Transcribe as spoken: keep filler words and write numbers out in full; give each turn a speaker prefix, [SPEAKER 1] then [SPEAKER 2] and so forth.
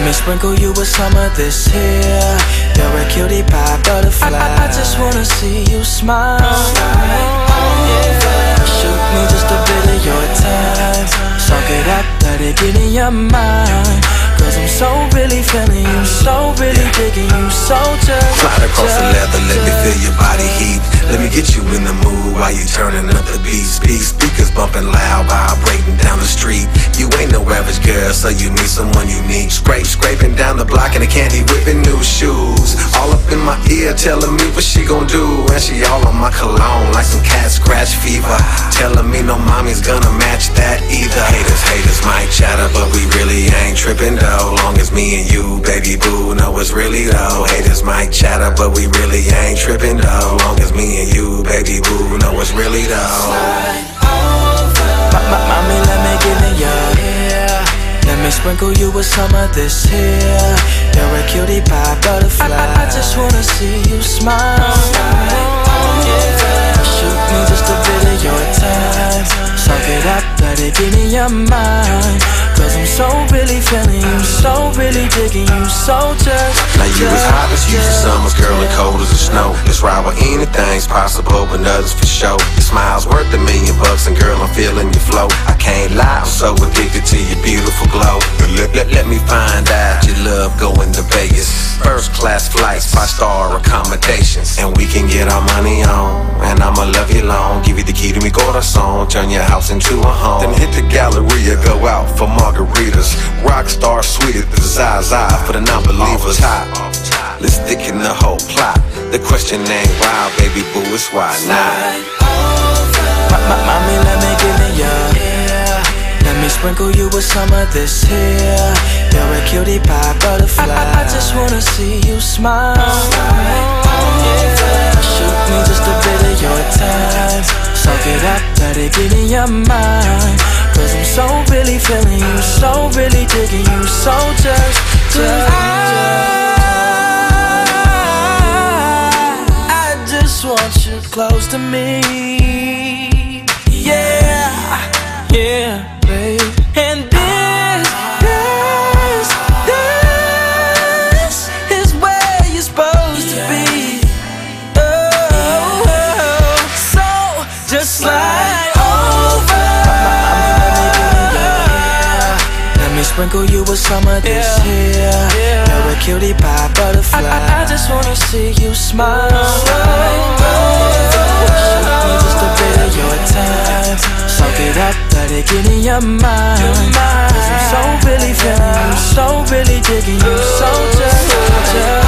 [SPEAKER 1] me sprinkle you with some of this here. You're a cutie pie butterfly. I, I, I just wanna see you smile. Yeah. Shoot me just a bit of your time. Soak it up, let it get in your mind. Cause I'm so really feeling you, so really digging you, so just
[SPEAKER 2] Slide across
[SPEAKER 1] just,
[SPEAKER 2] the leather, let me feel your body heat. Let me get you in the mood while you turning up the beat. Speak, speakers bumping loud, vibrating down the street. You ain't no average girl, so you need someone unique. Scrape, scraping down the block in a candy whipping new shoes. All up in my ear telling me what she gon' do. And she all on my cologne like some cat scratch fever. Telling me no mommy's gonna match that either. Haters, haters might chatter, but we really ain't tripping though. Long as me and you, baby boo, know it's really though. Haters might chatter, but we really ain't tripping though. Long as me and you, baby boo, know it's really though.
[SPEAKER 1] Slide over. Mommy, let me get in your ear. Let me sprinkle you with some of this here. You're a cutie pie butterfly. I, I, I just wanna see you smile. Yeah. Shoot me just a bit of your time. Soak it up, let it get in your mind. Cause I'm so really feeling you, so really digging you, so just
[SPEAKER 2] Now you as hot as you for summers, girl, and cold as the snow. Let's ride where anything's possible, but nothing's for show. Your smile's worth a million bucks, and girl, I'm feeling your flow. I can't lie, I'm so addicted to your beautiful glow. Let, let, let me find out you love going to Vegas. First class flights, five star accommodations, and we can get our money on. And I'ma love you long, give you the key to mi corazón. Turn your house into a home. Then hit the Galleria, go out for margaritas. Rockstar sweet at the Zaza for the non-believers. Let's stick in the whole plot. The question ain't why, baby boo, it's why not.
[SPEAKER 1] Mommy, let me get in your ear. Let me sprinkle you with some of this here. You're a cutie pie butterfly. I, I, I just wanna see you smile. Yeah. Shoot me just a bit of your time. Soak it up, let it get in your mind. Cause I'm so really feeling you, so really digging you, so just, just, I, I just want you close to me. Yeah, yeah, babe. And this, this, this is where you're supposed to be. Oh, oh, so just slide over. Let me sprinkle you with some of this here. You're a cutie pie butterfly. I, I just wanna see you smile. Shoot me just a bit of your time. Soak it up, let it get in your mind. Cause I'm so really feeling you, so really digging you, so just, just